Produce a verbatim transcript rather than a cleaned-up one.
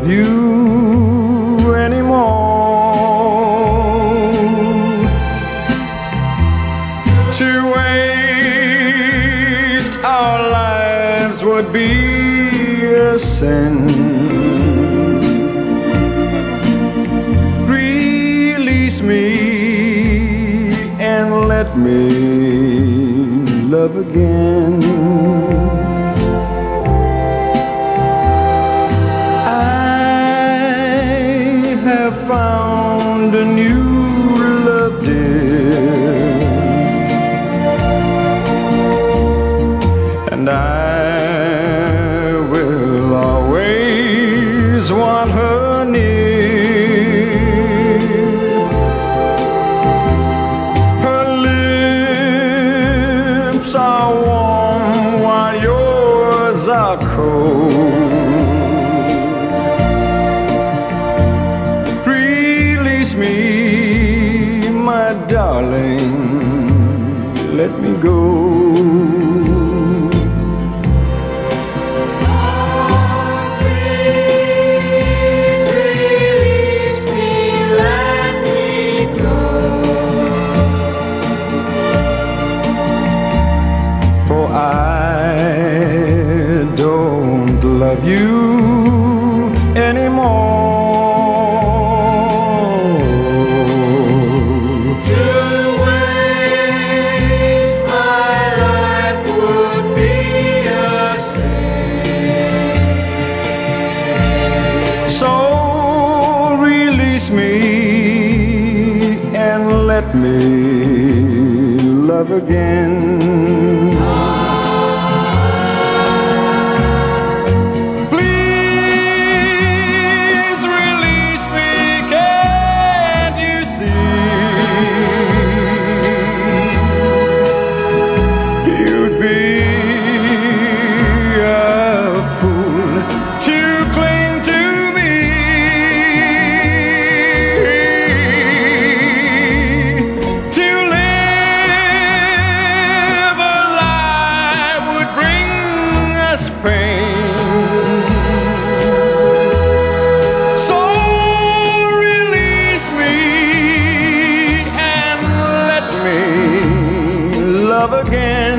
you anymore. To waste our lives would be a sin. Release me and let me love again. Found a new love, dear, and I will always want her near. Her lips are warm while yours are cold. Me, my darling, let me go. Oh, please release me, let me go. For I don't love you anymore. So release me and let me love again. Please release me, can't you see? You'd be a fool to cling to me. Pain. So release me and let me love again.